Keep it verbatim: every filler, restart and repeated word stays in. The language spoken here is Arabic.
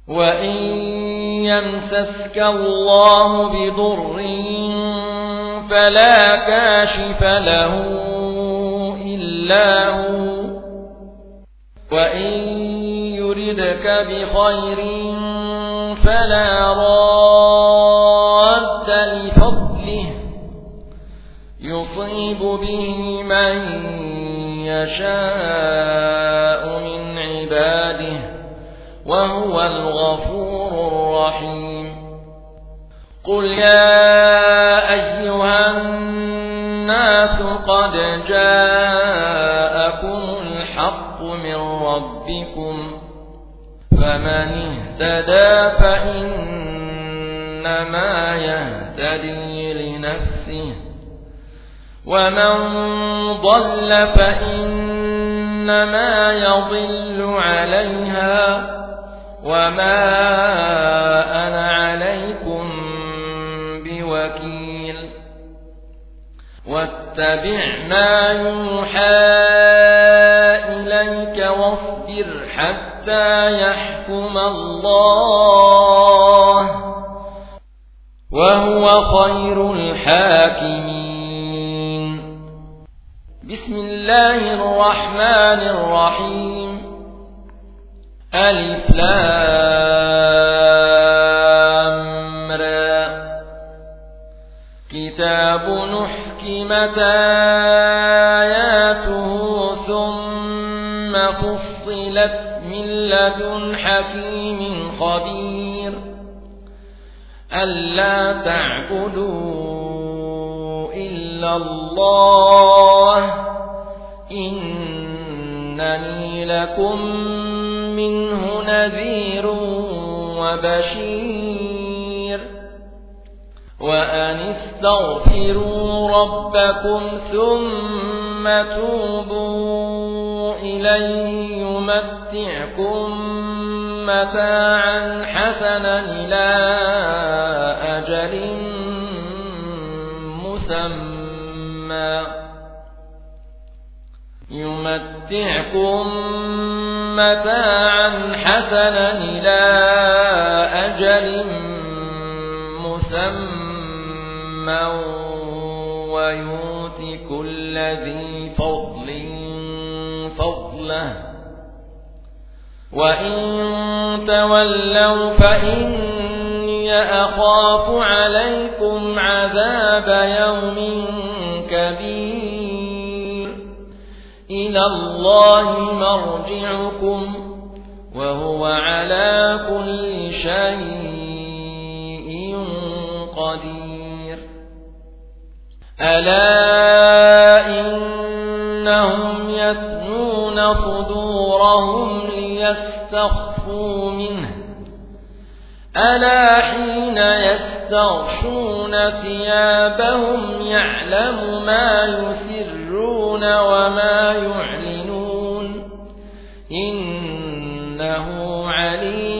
وإن يمسسك الله بضر فلا كاشف له إلا هو وإن يردك بخير فلا راد لفضله يصيب به من يشاء من عباده وهو الغفور الرحيم قل يا أيها الناس قد جاءكم الحق من ربكم فمن اهتدى فإنما يهتدي لنفسه ومن ضل فإنما يضل عليها وما أنا عليكم بوكيل واتبع ما يوحى إليك واصبر حتى يحكم الله وهو خير الحاكمين. بسم الله الرحمن الرحيم. ألف لام را كتاب نحكمت آياته ثم فصلت من لدن حكيم خبير ألا تعبدوا إلا الله إنني لكم منه نذير وبشير وأن استغفروا ربكم ثم توبوا إليه يمتعكم متاعا حسنا إلى أجل مسمى يمتعكم متاعا حسنا إلى أجل مسمى ويؤتي كل ذي فضل فضله وإن تولوا فإني أخاف عليكم عذاب يوم كبير إلى الله مرجعكم وهو على كل شيء قدير ألا إنهم يثنون صدورهم ليستخفوا منه ألا حين يستغشون ثيابهم يعلم ما يسرون وما يعلنون إنه عليم